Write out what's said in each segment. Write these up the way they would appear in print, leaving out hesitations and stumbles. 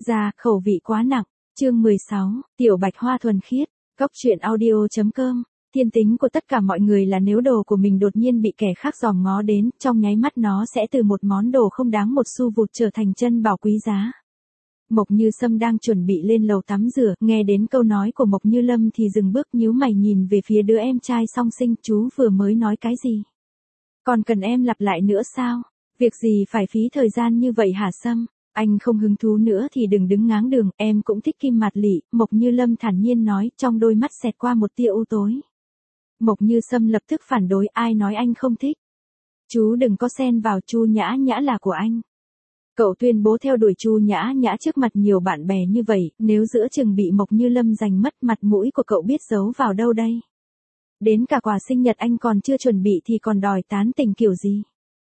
Ra, khẩu vị quá nặng. Chương 16, Tiểu Bạch Hoa thuần khiết. Cốc truyện audio.com. Thiên tính của tất cả mọi người là nếu đồ của mình đột nhiên bị kẻ khác dòm ngó đến, trong nháy mắt nó sẽ từ một món đồ không đáng một xu vụt trở thành chân bảo quý giá. Mộc Như Sâm đang chuẩn bị lên lầu tắm rửa, nghe đến câu nói của Mộc Như Lâm thì dừng bước nhíu mày nhìn về phía đứa em trai song sinh, chú vừa mới nói cái gì? Còn cần em lặp lại nữa sao? Việc gì phải phí thời gian như vậy hả Sâm? Anh không hứng thú nữa thì đừng đứng ngáng đường, em cũng thích Kim Mạt Lị, Mộc Như Lâm thản nhiên nói, trong đôi mắt xẹt qua một tia u tối. Mộc Như Sâm lập tức phản đối, ai nói anh không thích? Chú đừng có xen vào, Chu Nhã Nhã là của anh. Cậu tuyên bố theo đuổi Chu Nhã Nhã trước mặt nhiều bạn bè như vậy, nếu giữa chừng bị Mộc Như Lâm giành mất, mặt mũi của cậu biết giấu vào đâu đây? Đến cả quà sinh nhật anh còn chưa chuẩn bị thì còn đòi tán tình kiểu gì?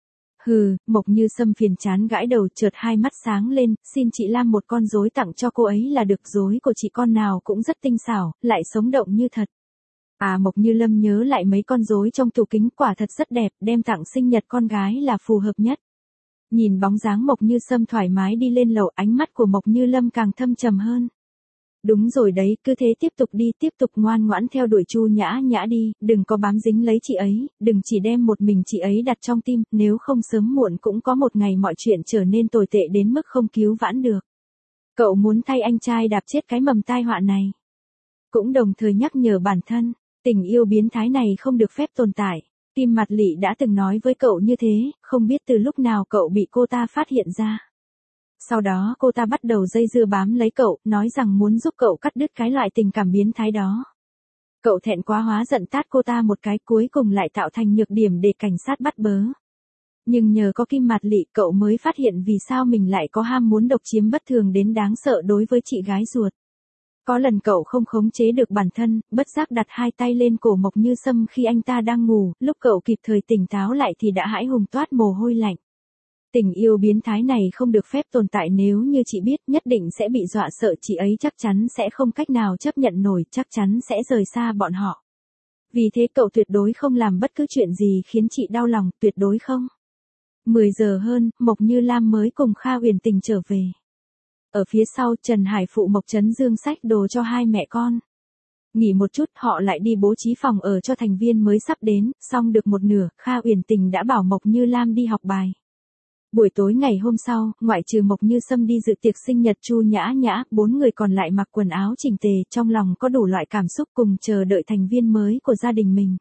Hừ, Mộc Như Sâm phiền chán gãi đầu, chợt hai mắt sáng lên, xin chị làm một con rối tặng cho cô ấy là được, rối của chị con nào cũng rất tinh xảo, lại sống động như thật. À, Mộc Như Lâm nhớ lại mấy con rối trong tủ kính, quả thật rất đẹp, đem tặng sinh nhật con gái là phù hợp nhất. Nhìn bóng dáng Mộc Như Sâm thoải mái đi lên lầu, ánh mắt của Mộc Như Lâm càng thâm trầm hơn. Đúng rồi đấy, cứ thế tiếp tục đi, tiếp tục ngoan ngoãn theo đuổi Chu Nhã Nhã đi, đừng có bám dính lấy chị ấy, đừng chỉ đem một mình chị ấy đặt trong tim, nếu không sớm muộn cũng có một ngày mọi chuyện trở nên tồi tệ đến mức không cứu vãn được. Cậu muốn thay anh trai đạp chết cái mầm tai họa này. Cũng đồng thời nhắc nhở bản thân, tình yêu biến thái này không được phép tồn tại. Kim Mạt Lị đã từng nói với cậu như thế, không biết từ lúc nào cậu bị cô ta phát hiện ra. Sau đó cô ta bắt đầu dây dưa bám lấy cậu, nói rằng muốn giúp cậu cắt đứt cái loại tình cảm biến thái đó. Cậu thẹn quá hóa giận tát cô ta một cái, cuối cùng lại tạo thành nhược điểm để cảnh sát bắt bớ. Nhưng nhờ có Kim Mạt Lị, cậu mới phát hiện vì sao mình lại có ham muốn độc chiếm bất thường đến đáng sợ đối với chị gái ruột. Có lần cậu không khống chế được bản thân, bất giác đặt hai tay lên cổ Mộc Như Sâm khi anh ta đang ngủ, lúc cậu kịp thời tỉnh táo lại thì đã hãi hùng toát mồ hôi lạnh. Tình yêu biến thái này không được phép tồn tại, nếu như chị biết nhất định sẽ bị dọa sợ, chị ấy chắc chắn sẽ không cách nào chấp nhận nổi, chắc chắn sẽ rời xa bọn họ. Vì thế cậu tuyệt đối không làm bất cứ chuyện gì khiến chị đau lòng, tuyệt đối không. 10 giờ hơn, Mộc Như Lam mới cùng Kha Uyển Tình trở về. Ở phía sau, Trần Hải phụ Mộc Chấn Dương xách đồ cho hai mẹ con. Nghỉ một chút, họ lại đi bố trí phòng ở cho thành viên mới sắp đến, xong được một nửa, Kha Uyển Tình đã bảo Mộc Như Lam đi học bài. Buổi tối ngày hôm sau, ngoại trừ Mộc Như Sâm đi dự tiệc sinh nhật Chu Nhã Nhã, 4 người còn lại mặc quần áo chỉnh tề, trong lòng có đủ loại cảm xúc cùng chờ đợi thành viên mới của gia đình mình.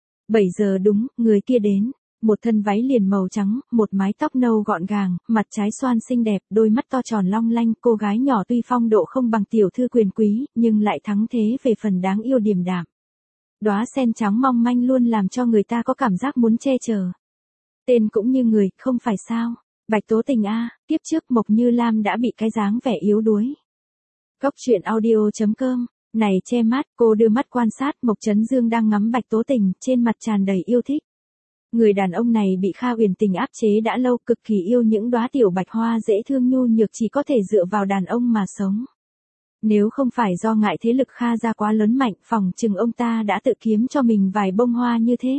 7 giờ đúng, người kia đến. Một thân váy liền màu trắng, một mái tóc nâu gọn gàng, mặt trái xoan xinh đẹp, đôi mắt to tròn long lanh, cô gái nhỏ tuy phong độ không bằng tiểu thư quyền quý, nhưng lại thắng thế về phần đáng yêu điềm đạm. Đóa sen trắng mong manh luôn làm cho người ta có cảm giác muốn che chở. Tên cũng như người, không phải sao? Bạch Tố Tình a, tiếp trước Mộc Như Lam đã bị cái dáng vẻ yếu đuối. Cốc truyện audio.com. Này che mát, cô đưa mắt quan sát, Mộc Chấn Dương đang ngắm Bạch Tố Tình, trên mặt tràn đầy yêu thích. Người đàn ông này bị Kha Uyển Tình áp chế đã lâu, cực kỳ yêu những đóa tiểu bạch hoa dễ thương nhu nhược, chỉ có thể dựa vào đàn ông mà sống. Nếu không phải do ngại thế lực Kha gia quá lớn mạnh, phỏng chừng ông ta đã tự kiếm cho mình vài bông hoa như thế.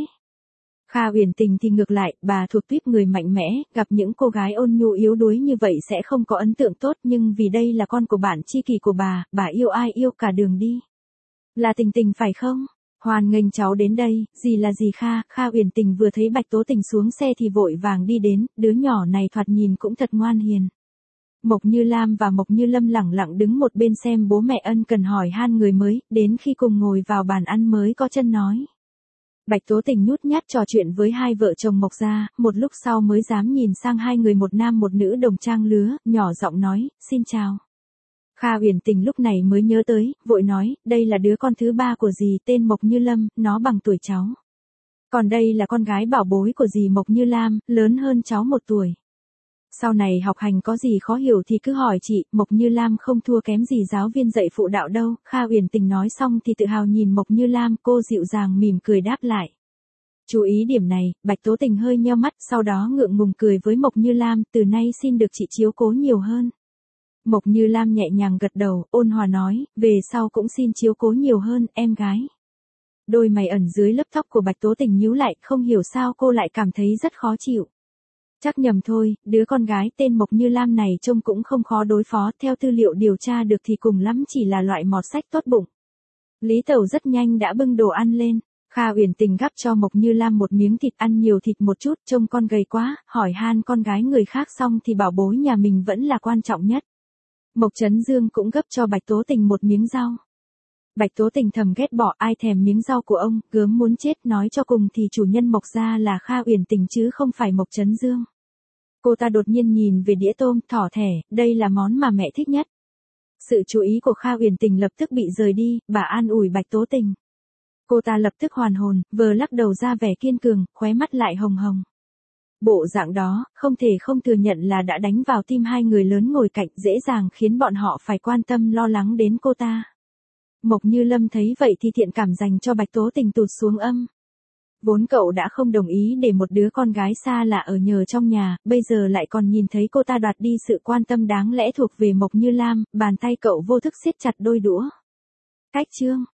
Kha Uyển Tình thì ngược lại, bà thuộc tuýp người mạnh mẽ, gặp những cô gái ôn nhu yếu đuối như vậy sẽ không có ấn tượng tốt, nhưng vì đây là con của bạn tri kỷ của bà yêu ai yêu cả đường đi. Là Tình Tình phải không? Hoan nghênh cháu đến đây, gì là gì Kha Uyển Tình vừa thấy Bạch Tố Tình xuống xe thì vội vàng đi đến, đứa nhỏ này thoạt nhìn cũng thật ngoan hiền. Mộc Như Lam và Mộc Như Lâm lẳng lặng đứng một bên xem bố mẹ ân cần hỏi han người mới, đến khi cùng ngồi vào bàn ăn mới có chân nói. Bạch Tố Tình nhút nhát trò chuyện với hai vợ chồng Mộc gia, một lúc sau mới dám nhìn sang hai người, một nam một nữ đồng trang lứa, nhỏ giọng nói, xin chào. Kha Uyển Tình lúc này mới nhớ tới, vội nói, đây là đứa con thứ ba của dì, tên Mộc Như Lâm, nó bằng tuổi cháu. Còn đây là con gái bảo bối của dì Mộc Như Lam, lớn hơn cháu 1 tuổi. Sau này học hành có gì khó hiểu thì cứ hỏi chị, Mộc Như Lam không thua kém gì giáo viên dạy phụ đạo đâu. Kha Uyển Tình nói xong thì tự hào nhìn Mộc Như Lam, cô dịu dàng mỉm cười đáp lại. Chú ý điểm này, Bạch Tố Tình hơi nheo mắt, sau đó ngượng ngùng cười với Mộc Như Lam, từ nay xin được chị chiếu cố nhiều hơn. Mộc Như Lam nhẹ nhàng gật đầu, ôn hòa nói, về sau cũng xin chiếu cố nhiều hơn, em gái. Đôi mày ẩn dưới lớp tóc của Bạch Tố Tình nhíu lại, không hiểu sao cô lại cảm thấy rất khó chịu. Chắc nhầm thôi, đứa con gái tên Mộc Như Lam này trông cũng không khó đối phó, theo tư liệu điều tra được thì cùng lắm chỉ là loại mọt sách tốt bụng. Lý Tẩu rất nhanh đã bưng đồ ăn lên. Kha Uyển Tình gắp cho Mộc Như Lam một miếng thịt, ăn nhiều thịt một chút, trông con gầy quá, hỏi han con gái người khác xong thì bảo bối nhà mình vẫn là quan trọng nhất. Mộc Chấn Dương cũng gấp cho Bạch Tố Tình một miếng rau. Bạch Tố Tình thầm ghét bỏ, ai thèm miếng rau của ông, gớm muốn chết, nói cho cùng thì chủ nhân Mộc gia là Kha Uyển Tình chứ không phải Mộc Chấn Dương. Cô ta đột nhiên nhìn về đĩa tôm, thỏ thẻ, đây là món mà mẹ thích nhất. Sự chú ý của Kha Uyển Tình lập tức bị rời đi, bà an ủi Bạch Tố Tình. Cô ta lập tức hoàn hồn, vừa lắc đầu ra vẻ kiên cường, khóe mắt lại hồng hồng. Bộ dạng đó, không thể không thừa nhận là đã đánh vào tim hai người lớn ngồi cạnh, dễ dàng khiến bọn họ phải quan tâm lo lắng đến cô ta. Mộc Như Lâm thấy vậy thì thiện cảm dành cho Bạch Tố Tình tụt xuống âm. Vốn cậu đã không đồng ý để một đứa con gái xa lạ ở nhờ trong nhà, bây giờ lại còn nhìn thấy cô ta đoạt đi sự quan tâm đáng lẽ thuộc về Mộc Như Lam, bàn tay cậu vô thức siết chặt đôi đũa. Cách chương